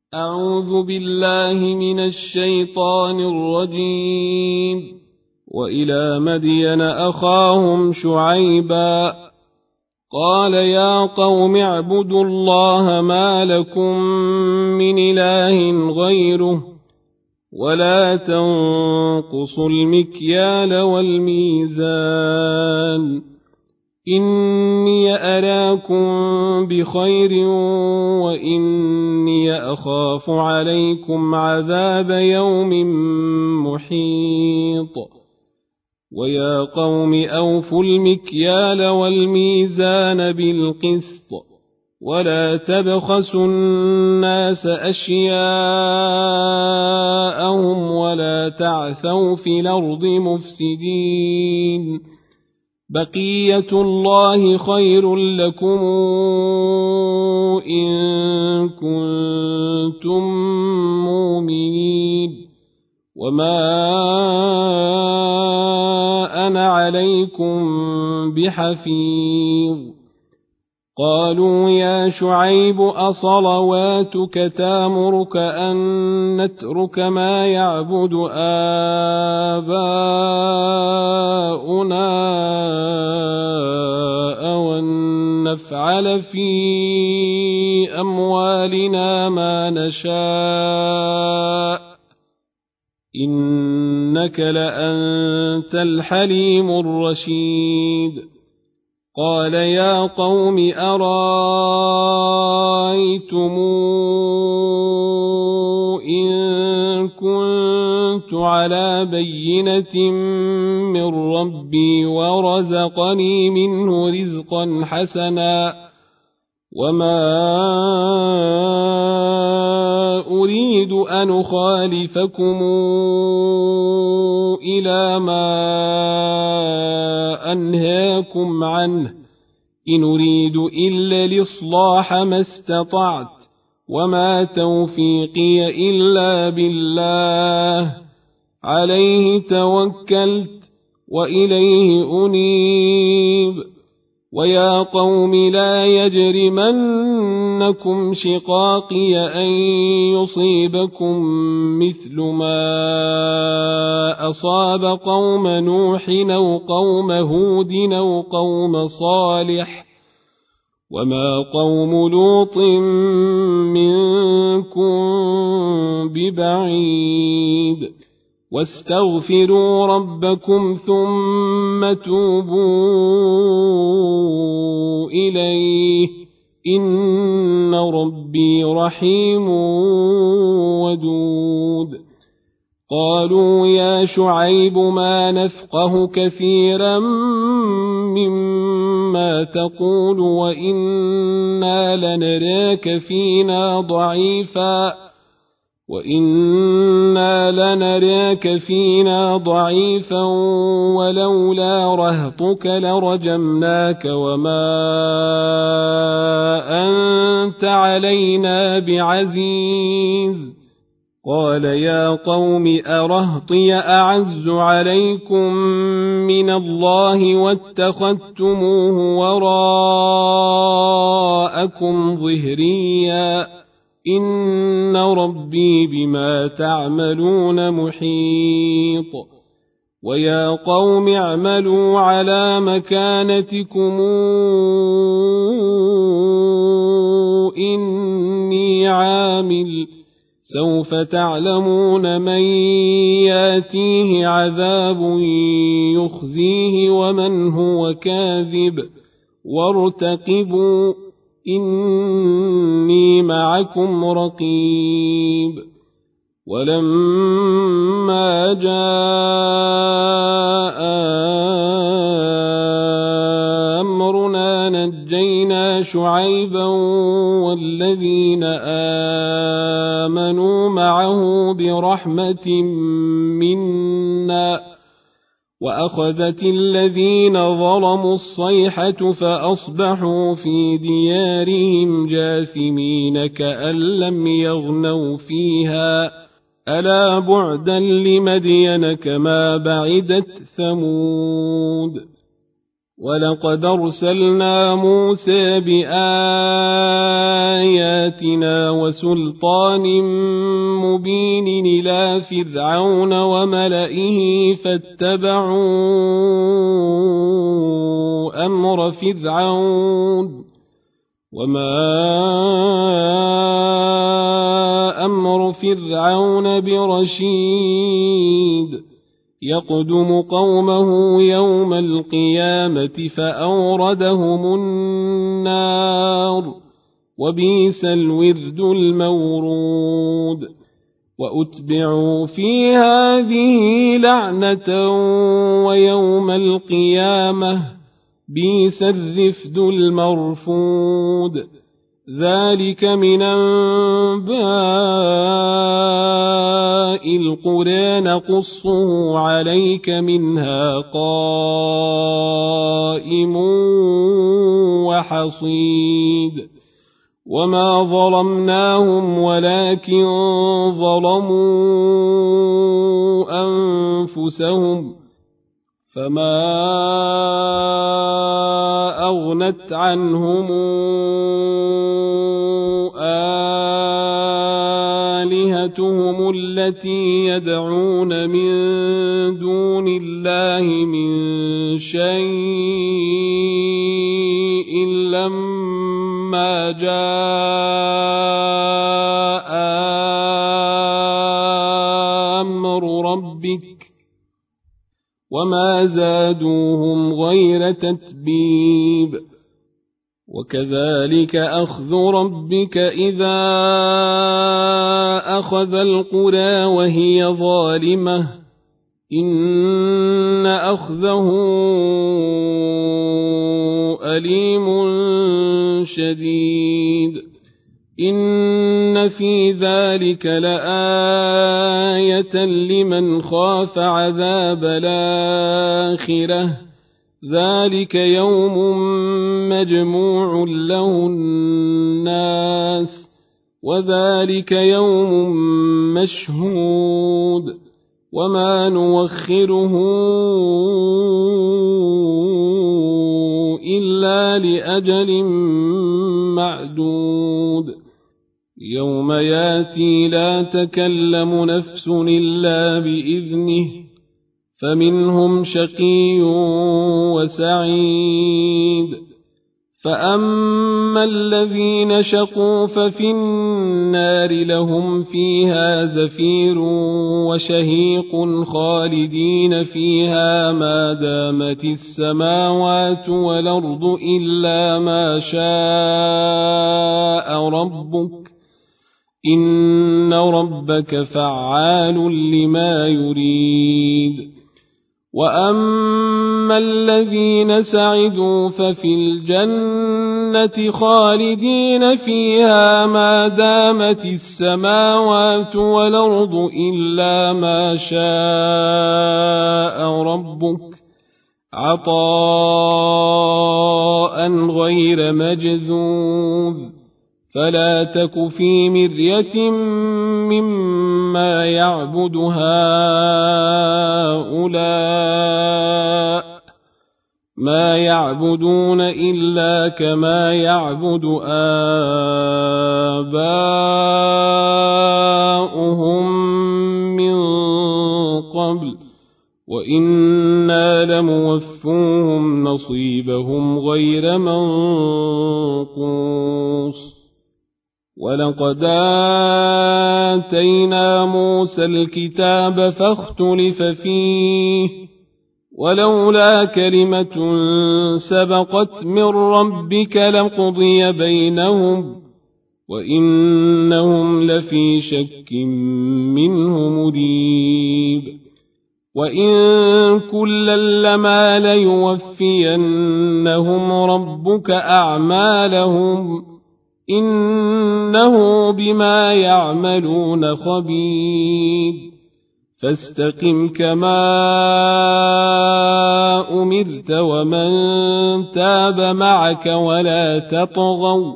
أعوذ بالله من الشيطان الرجيم. وإلى مدين أخاهم شعيبا قال يا قوم اعبدوا الله ما لكم من إله غيره ولا تنقصوا المكيال والميزان إني أراكم بخير وإني أخاف عليكم عذاب يوم محيط. ويا قوم أوفوا المكيال والميزان بالقسط ولا تبخسوا الناس أشياءهم ولا تعثوا في الأرض مفسدين. بقية الله خير لكم إن كنتم مؤمنين وما أنا عليكم بحفيظ. قالوا يا شعيب أصلواتك تامرك أن نترك ما يعبد آباؤنا أو أن نفعل في أموالنا ما نشاء إنك لأنت الحليم الرشيد. قال يا قوم أرأيتم إن كنت على بينة من ربي ورزقني منه رزقا حسنا وما أريد أن أخالفكم إلى ما أنهاكم عنه إن أريد إلا الإصلاح ما استطعت وما توفيقي إلا بالله عليه توكلت وإليه أنيب. ويا قوم لا يجرمنكم شقاقي أن يصيبكم مثل ما أصاب قوم نوح أو قوم هود أو قوم صالح وما قوم لوط منكم ببعيد. واستغفروا ربكم ثم توبوا إليه إن ربي رحيم ودود. قالوا يا شعيب ما نفقه كثيرا مما تقول وإنا لنراك فينا ضعيفا ولولا رهطك لرجمناك وما أنت علينا بعزيز. قال يا قوم أرهطي أعز عليكم من الله واتخذتموه وراءكم ظهريا إن ربي بما تعملون محيط. ويا قوم اعملوا على مكانتكم إني عامل سوف تعلمون من ياتيه عذاب يخزيه ومن هو كاذب وارتقبوا إني معكم رقيب. ولما جاء أمرنا نجينا شعيبا والذين آمنوا معه برحمة منا وأخذت الذين ظلموا الصيحة فأصبحوا في ديارهم جاثمين كأن لم يغنوا فيها ألا بعدا لمدين كما بعدت ثمود. ولقد أرسلنا موسى بآياتنا وسلطان مبين إلى فرعون وملئه فاتبعوا أمر فرعون وما أمر فرعون برشيد يقدم قومه يوم القيامة فأوردهم النار وبئس الورد المورود وأتبعوا في هذه لعنة ويوم القيامة بئس الرفد المرفود ذلك من أنباء القرى نقصه عليك منها قائم وحصيد وما ظلمناهم ولكن ظلموا أنفسهم فما أغنت عنهم آلهتهم التي يدعون من دون الله من شيء لما جاء أمر ربك وما زادوهم غير تتبيب وكذلك أخذ ربك إذا أخذ القرى وهي ظالمة إن أخذه أليم شديد إن في ذلك لآية لمن خاف عذاب الآخرة ذلك يوم مجموع له الناس وذلك يوم مشهود وما نوخره إلا لأجل معدود يوم ياتي لا تكلم نفس إلا بإذنه فمنهم شقي وسعيد فأما الذين شقوا ففي النار لهم فيها زفير وشهيق خالدين فيها ما دامت السماوات والأرض إلا ما شاء ربك إن ربك فعال لما يريد وأما الذين سعدوا ففي الجنة خالدين فيها ما دامت السماوات والأرض إلا ما شاء ربك عطاء غير مجذوذ فلا تك في مرية مما يعبد هؤلاء ما يعبدون إلا كما يعبد آباؤهم من قبل وإنا لموفوهم نصيبهم غير منقوص ولقد آتينا موسى الكتاب فاختلف فيه ولولا كلمة سبقت من ربك لقضي بينهم وإنهم لفي شك منه مريب وإن كلا لما ليوفينهم ربك أعمالهم إنه بما يعملون خبير فاستقم كما أمرت ومن تاب معك ولا تطغوا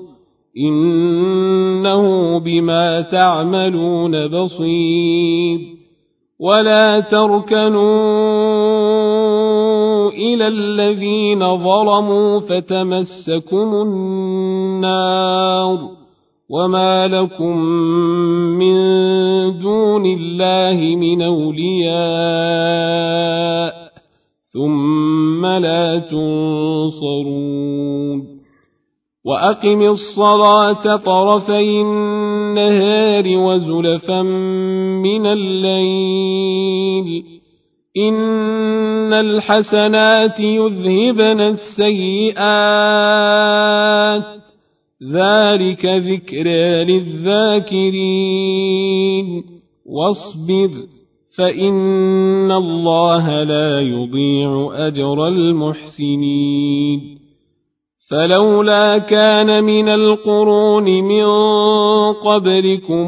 إنه بما تعملون بصير ولا تركنوا إلى الذين ظلموا فتمسكم النار وما لكم من دون الله من أولياء ثم لا تنصرون وأقم الصلاة طرفي النهار وزلفا من الليل إن الحسنات يذهبن السيئات ذلك ذكرى للذاكرين واصبر فإن الله لا يضيع أجر المحسنين فلولا كان من القرون من قبلكم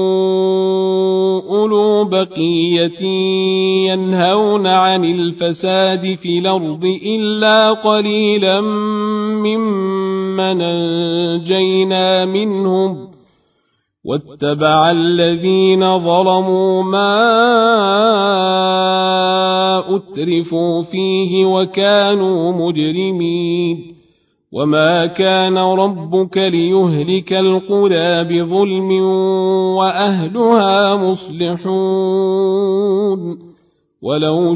أولو بقية ينهون عن الفساد في الأرض إلا قليلا ممن أنجينا منهم واتبع الذين ظلموا ما أترفوا فيه وكانوا مجرمين وما كان ربك ليهلك القرى بظلم وأهلها مصلحون ولو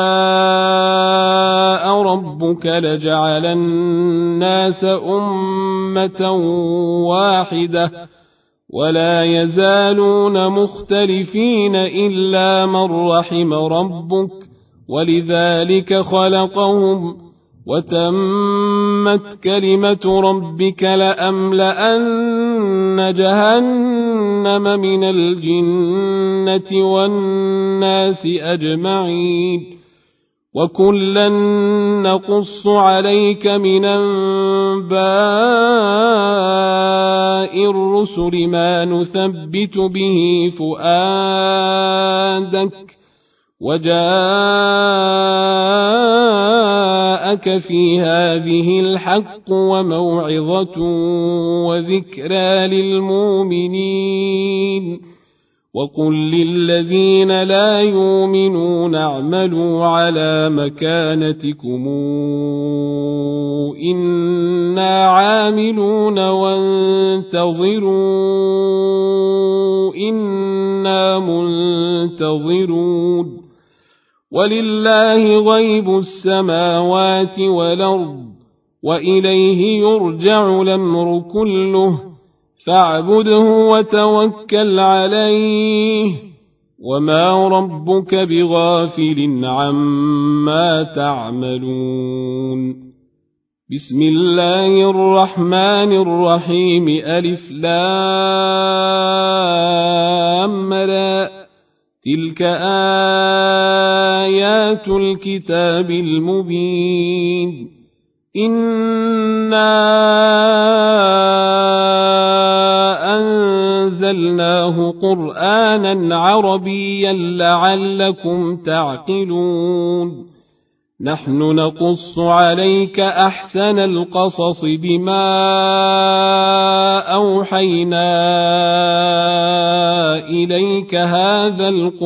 شاء ربك لجعل الناس أمة واحدة ولا يزالون مختلفين إلا من رحم ربك ولذلك خلقهم وتمت كلمة ربك لأملأن جهنم من الجنة والناس أجمعين وكلا نقص عليك من أنباء الرسل ما نثبت به فؤادك وجاءك في هذه الحق وموعظة وذكرى للمؤمنين وقل للذين لا يؤمنون اعملوا على مكانتكم إنا عاملون وانتظروا إنا منتظرون ولله غيب السماوات والأرض وإليه يرجع الأمر كله فاعبده وتوكل عليه وما ربك بغافل عما تعملون بسم الله الرحمن الرحيم ألف لام را تلك آيات الكتاب المبين إنا أنزلناه قرآنا عربيا لعلكم تعقلون نحن نقص عليك أحسن القصص بما أوحينا إليك هذا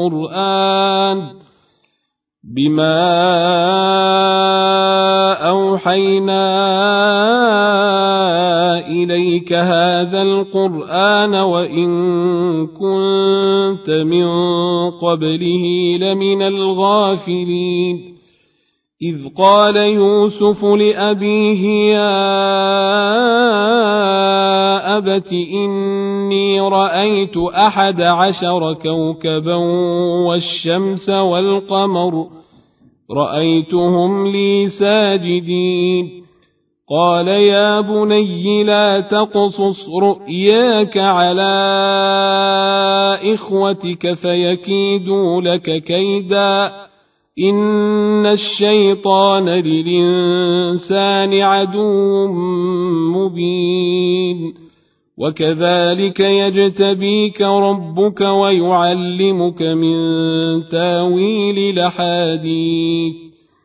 القرآن وإن كنت من قبله لمن الغافلين إذ قال يوسف لأبيه يا أبت إني رأيت 11 كوكبا والشمس والقمر رأيتهم لي ساجدين قال يا بني لا تقصص رؤياك على إخوتك فيكيدوا لك كيدا إن الشيطان للإنسان عدو مبين وكذلك يجتبيك ربك ويعلمك من تاويل الأحاديث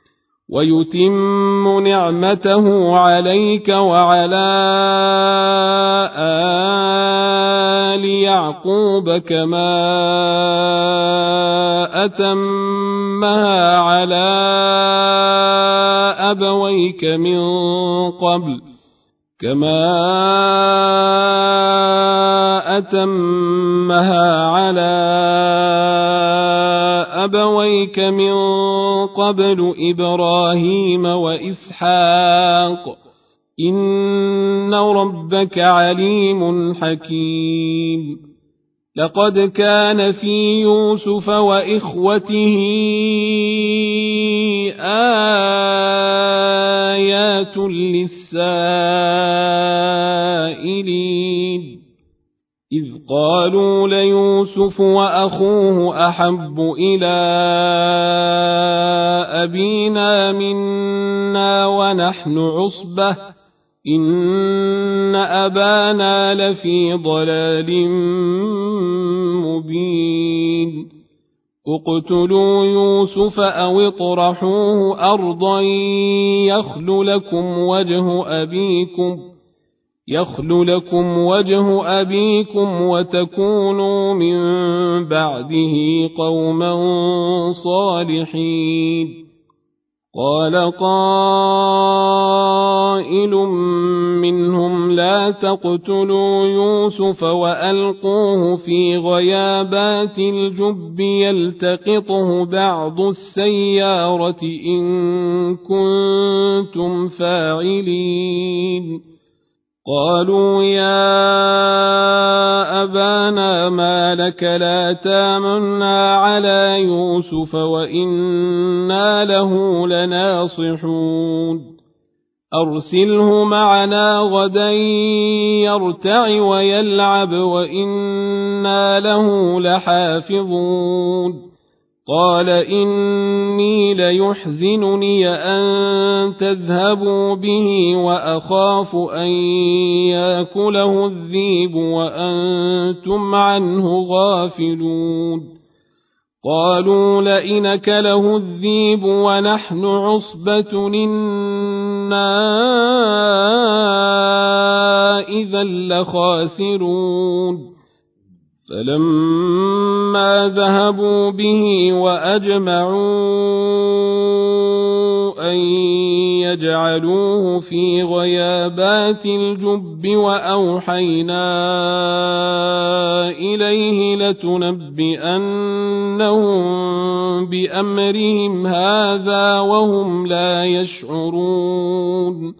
ويتم نعمته عليك وعلى آل يعقوب كما أتمها على أبويك من قبل إبراهيم وإسحاق إن ربك عليم حكيم لقد كان في يوسف وإخوته آيات للسائلين إذ قالوا ليوسف وأخوه أحب إلى أبينا منا ونحن عصبة إن أبانا لفي ضلال مبين اقتلوا يوسف أو اطرحوه أرضا يخل لكم وجه أبيكم وتكونوا من بعده قوما صالحين قال قائل منهم لا تقتلوا يوسف وألقوه في غيابات الجب يلتقطه بعض السيارة إن كنتم فاعلين قالوا يا أبانا ما لك لا تامنا على يوسف وإنا له لناصحون أرسله معنا غدا يرتع ويلعب وإنا له لحافظون قال إني ليحزنني أن تذهبوا به وأخاف أن يأكله الذئب وأنتم عنه غافلون قالوا لئن أكله الذئب ونحن عصبة إنا إذا لخاسرون فلما ذهبوا به وأجمعوا أن يجعلوه في غيابات الجب وأوحينا إليه لتنبئنهم بأمرهم هذا وهم لا يشعرون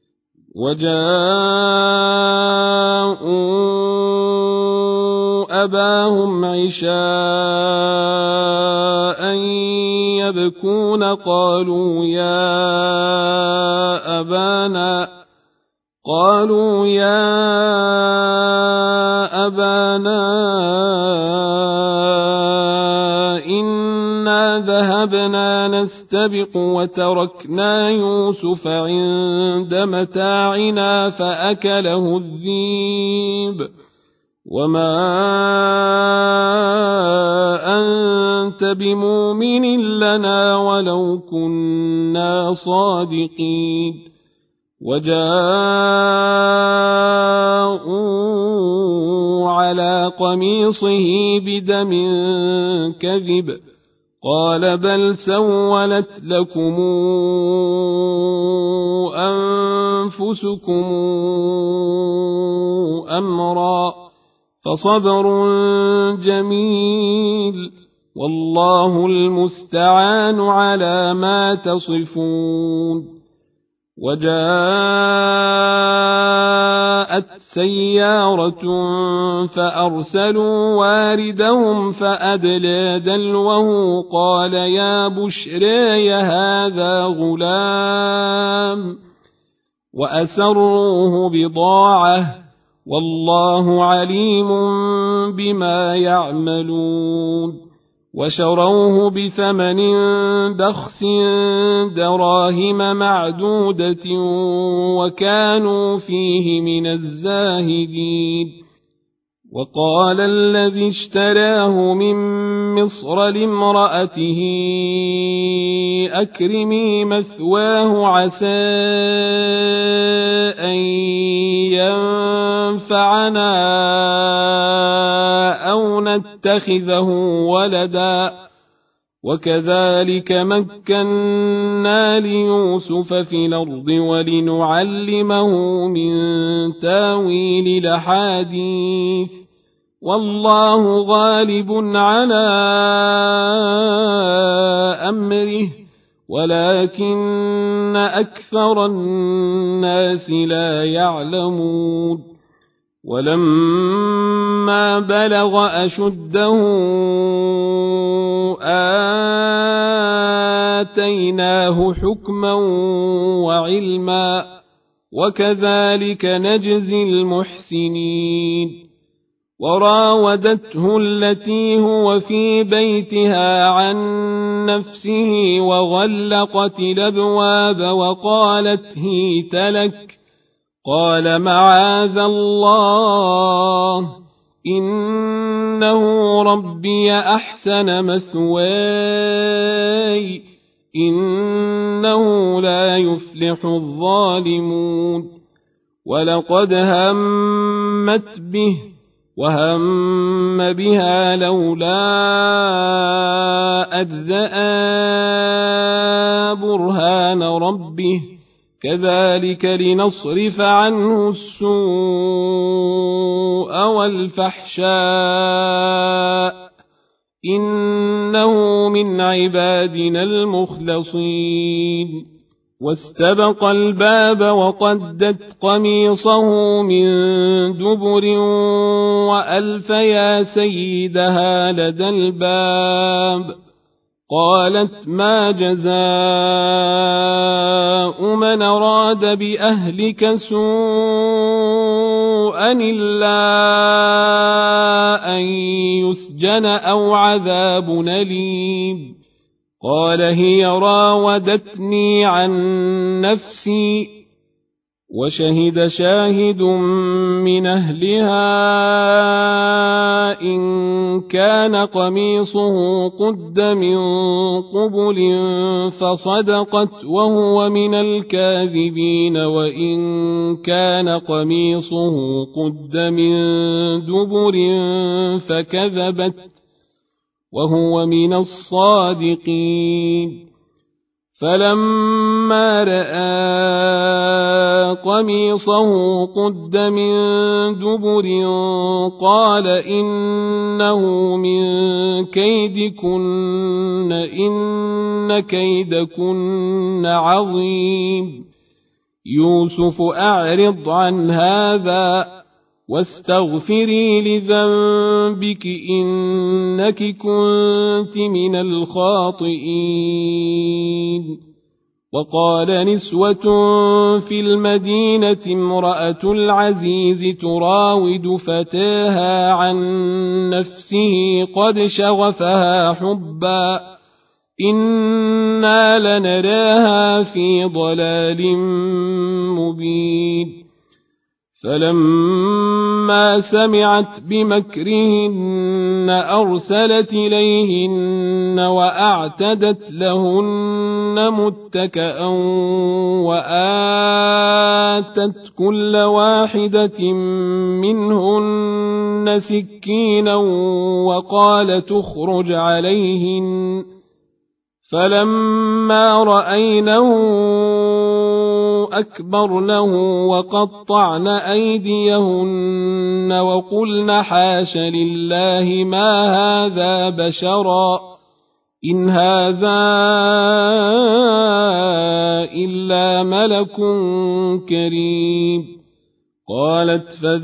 وجاءوا أباهم عشاء يبكون قالوا يا أبانا إنا ذهبنا نستبق وتركنا يوسف عند متاعنا فأكله الذئب وما أنت بمؤمن لنا ولو كنا صادقين وجاءوا على قميصه بدم كذب قال بل سولت لكم أنفسكم أمرا فصبر جميل والله المستعان على ما تصفون وجاءت سيارة فأرسلوا واردهم فأدلى دلوه قال يا بشرى هذا غلام وأسروه بضاعة والله عليم بما يعملون وشروه بثمن بخس دراهم معدودة وكانوا فيه من الزاهدين وقال الذي اشتراه من مصر لامرأته أكرمي مثواه عسى أن ينفعنا نتخذه ولدا وكذلك مكنا ليوسف في الأرض ولنعلمه من تاويل الأحاديث والله غالب على أمره ولكن أكثر الناس لا يعلمون ولما بلغ أشده آتيناه حكما وعلما وكذلك نجزي المحسنين وراودته التي هو في بيتها عن نفسه وغلقت الأبواب وقالت هيت لك قال معاذ الله إنه ربي أحسن مثواي إنه لا يفلح الظالمون ولقد همت به وهم بها لولا أذ برهان ربه كذلك لنصرف عنه السوء والفحشاء إنه من عبادنا المخلصين واستبق الباب وقدت قميصه من دبر وألف يا سيدها لدى الباب قالت ما جزاء من أراد بأهلك سوءا إلا أن يسجن أو عذاب أليم قال هي راودتني عن نفسي وشهد شاهد من أهلها إن كان قميصه قد من قبل فصدقت وهو من الكاذبين وإن كان قميصه قد من دبر فكذبت وهو من الصادقين فلما رأى قميصه قد من دبر قال إنه من كيدكن إن كيدكن عظيم يوسف أعرض عن هذا واستغفري لذنبك إنك كنت من الخاطئين وقال نسوة في المدينة امرأة العزيز تراود فتاها عن نفسه قد شغفها حبا إنا لنراها في ضلال مبين فلما سمعت بمكرهن أرسلت إليهن وأعتدت لهن متكأ وآتت كل واحدة منهن سكينا وقالت اخرج عليهن فلما رأينه أكبرنه وقطعن أيديهن وقلن حاش لله ما هذا بشرا إن هذا إلا ملك كريم قالت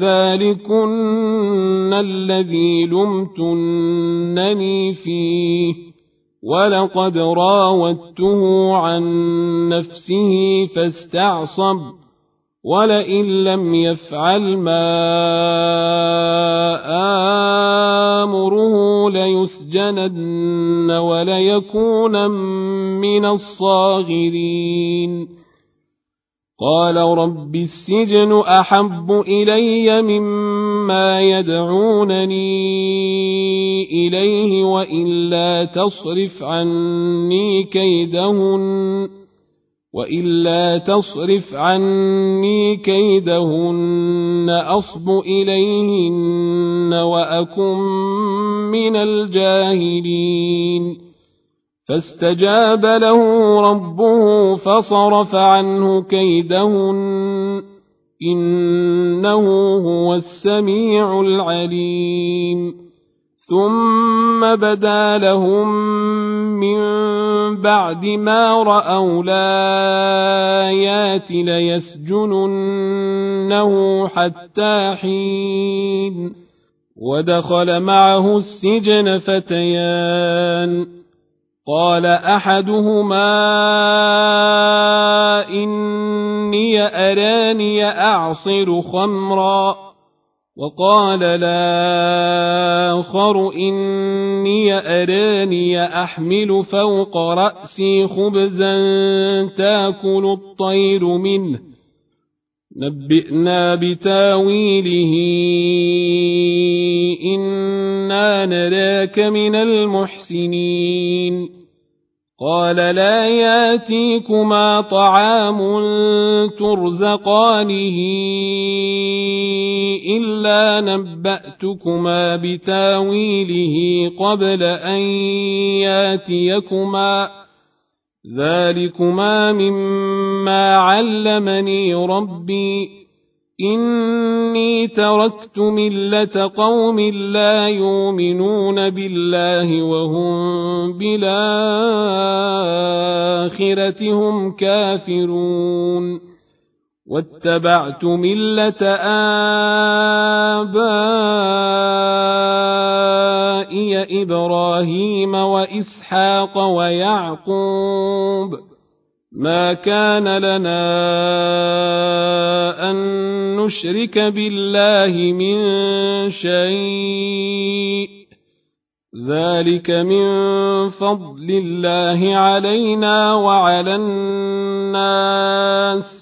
فذلكن الذي لمتنني فيه ولقد راودته عن نفسه فاستعصم ولئن لم يفعل ما آمره ليسجنن وليكون من الصاغرين قال رب السجن أحب إلي مما يدعونني إليه وإلا تصرف عني كيدهن وإلا تصرف عني كيدهن أصب إليهن وأكن من الجاهلين فاستجاب له ربه فصرف عنه كيدهن إنه هو السميع العليم ثم بدا لهم من بعد ما رأوا الآيات ليسجننه حتى حين ودخل معه السجن فتيان قال أحدهما إني أراني أعصر خمرا وقال الآخر إني أراني أحمل فوق رأسي خبزا تأكل الطير منه نبئنا بتاويله إنا نراك من المحسنين قال لا ياتيكما طعام ترزقانه إلا نبأتكما بتاويله قبل أن ياتيكما ذلكما مما علمني ربي إني تركت ملة قوم لا يؤمنون بالله وهم بالآخرة هم كافرون واتبعت ملة آبائي إبراهيم وإسحاق ويعقوب ما كان لنا أن نشرك بالله من شيء ذلك من فضل الله علينا وعلى الناس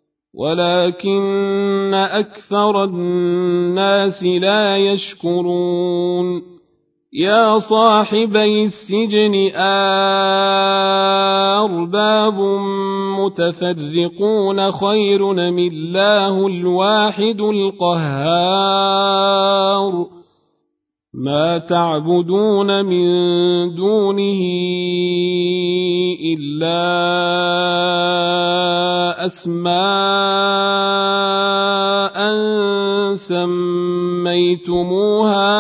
ولكن أكثر الناس لا يشكرون يا صاحبي السجن أرباب متفرقون خير أم الله الواحد القهار ما تعبدون من دونه إلا أسماء سميتموها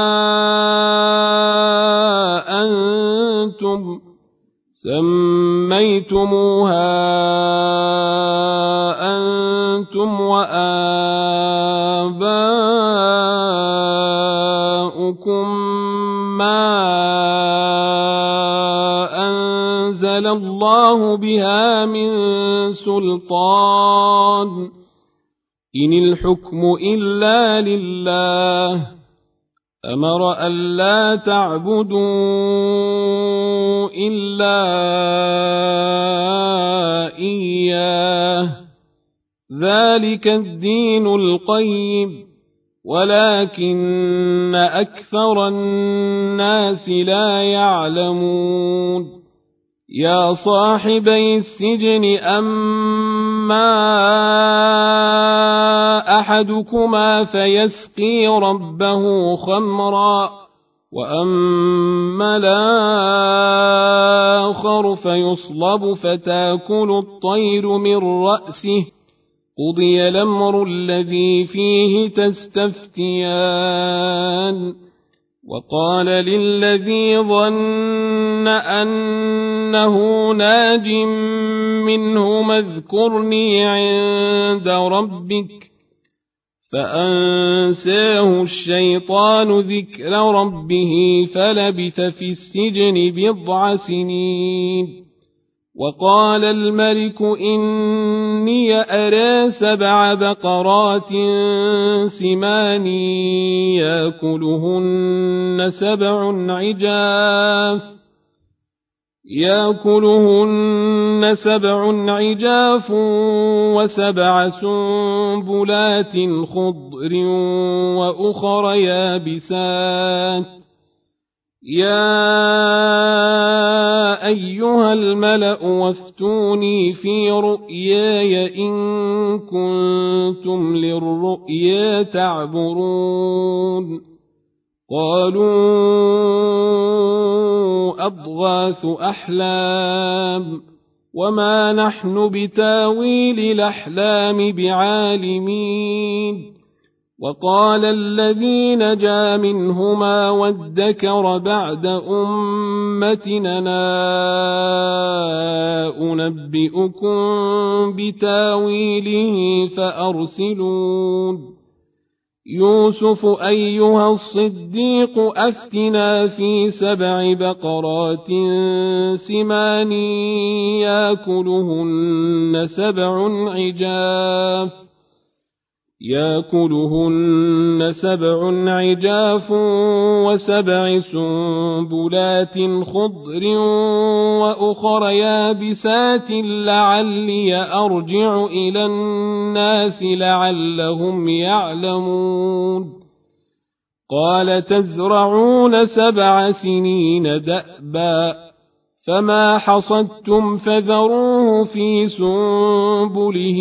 أنتم وآباؤكم ما أنزل الله بها من سلطان إن الحكم إلا لله أمر ألا تعبدوا إلا إياه ذلك الدين القيم ولكن أكثر الناس لا يعلمون يا صاحبي السجن أما أحدكما فيسقي ربه خمرا وأما الآخر فيصلب فتأكل الطير من رأسه قضي الأمر الذي فيه تستفتيان وقال للذي ظن أنه ناج منه اذكرني عند ربك فأنساه الشيطان ذكر ربه فلبث في السجن بضع سنين وقال الملك إني أرى 7 بقرات سمان يأكلهن 7 عجاف و7 سنبلات خضر وأخر يابسات يا أيها الملأ وافتوني في رؤياي إن كنتم للرؤيا تعبرون قالوا أضغاث أحلام وما نحن بتاويل الأحلام بعالمين وقال الذي نجا منهما وادكر بعد أمتنا أنبئكم بتاويله فأرسلون يوسف أيها الصديق أفتنا في 7 بقرات سمان يأكلهن 7 عجاف و7 سنبلات خضر وأخر يابسات لعلي أرجع إلى الناس لعلهم يعلمون قال تزرعون 7 سنين دأبا فما حصدتم فذروه في سنبله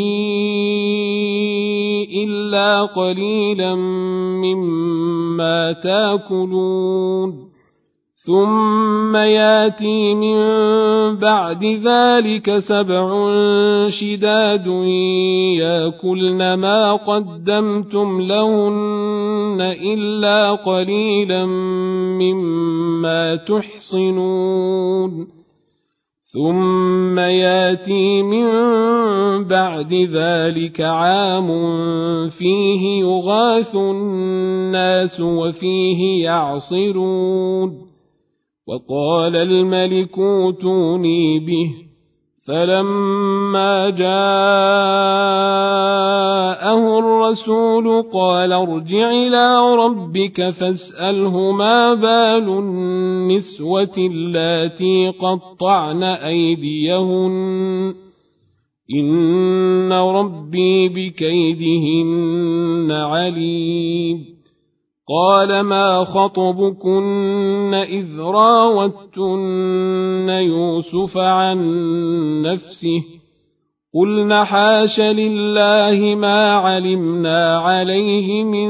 إلا قليلا مما تاكلون ثم ياتي من بعد ذلك 7 شداد ياكلن ما قدمتم لهن إلا قليلا مما تحصنون ثم ياتي من بعد ذلك عام فيه يغاث الناس وفيه يعصرون وقال الملك ائتوني به فلما جاءه الرسول قال ارجع إلى ربك فاسأله ما بال النسوة اللاتي قطعن أيديهن إن ربي بكيدهن عليم قال ما خطبكن إذ راوتن يوسف عن نفسه قلن حاش لله ما علمنا عليه من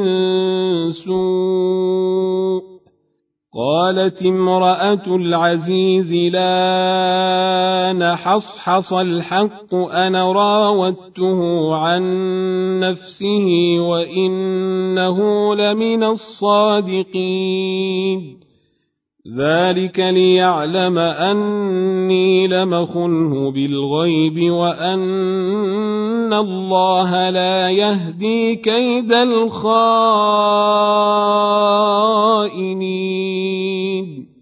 سوء قالت امرأة العزيز لا نحصحص الحق أنا راودته عن نفسه وإنه لمن الصادقين ذلك ليعلم أني لم أخنه بالغيب وأن الله لا يهدي كيد الخائنين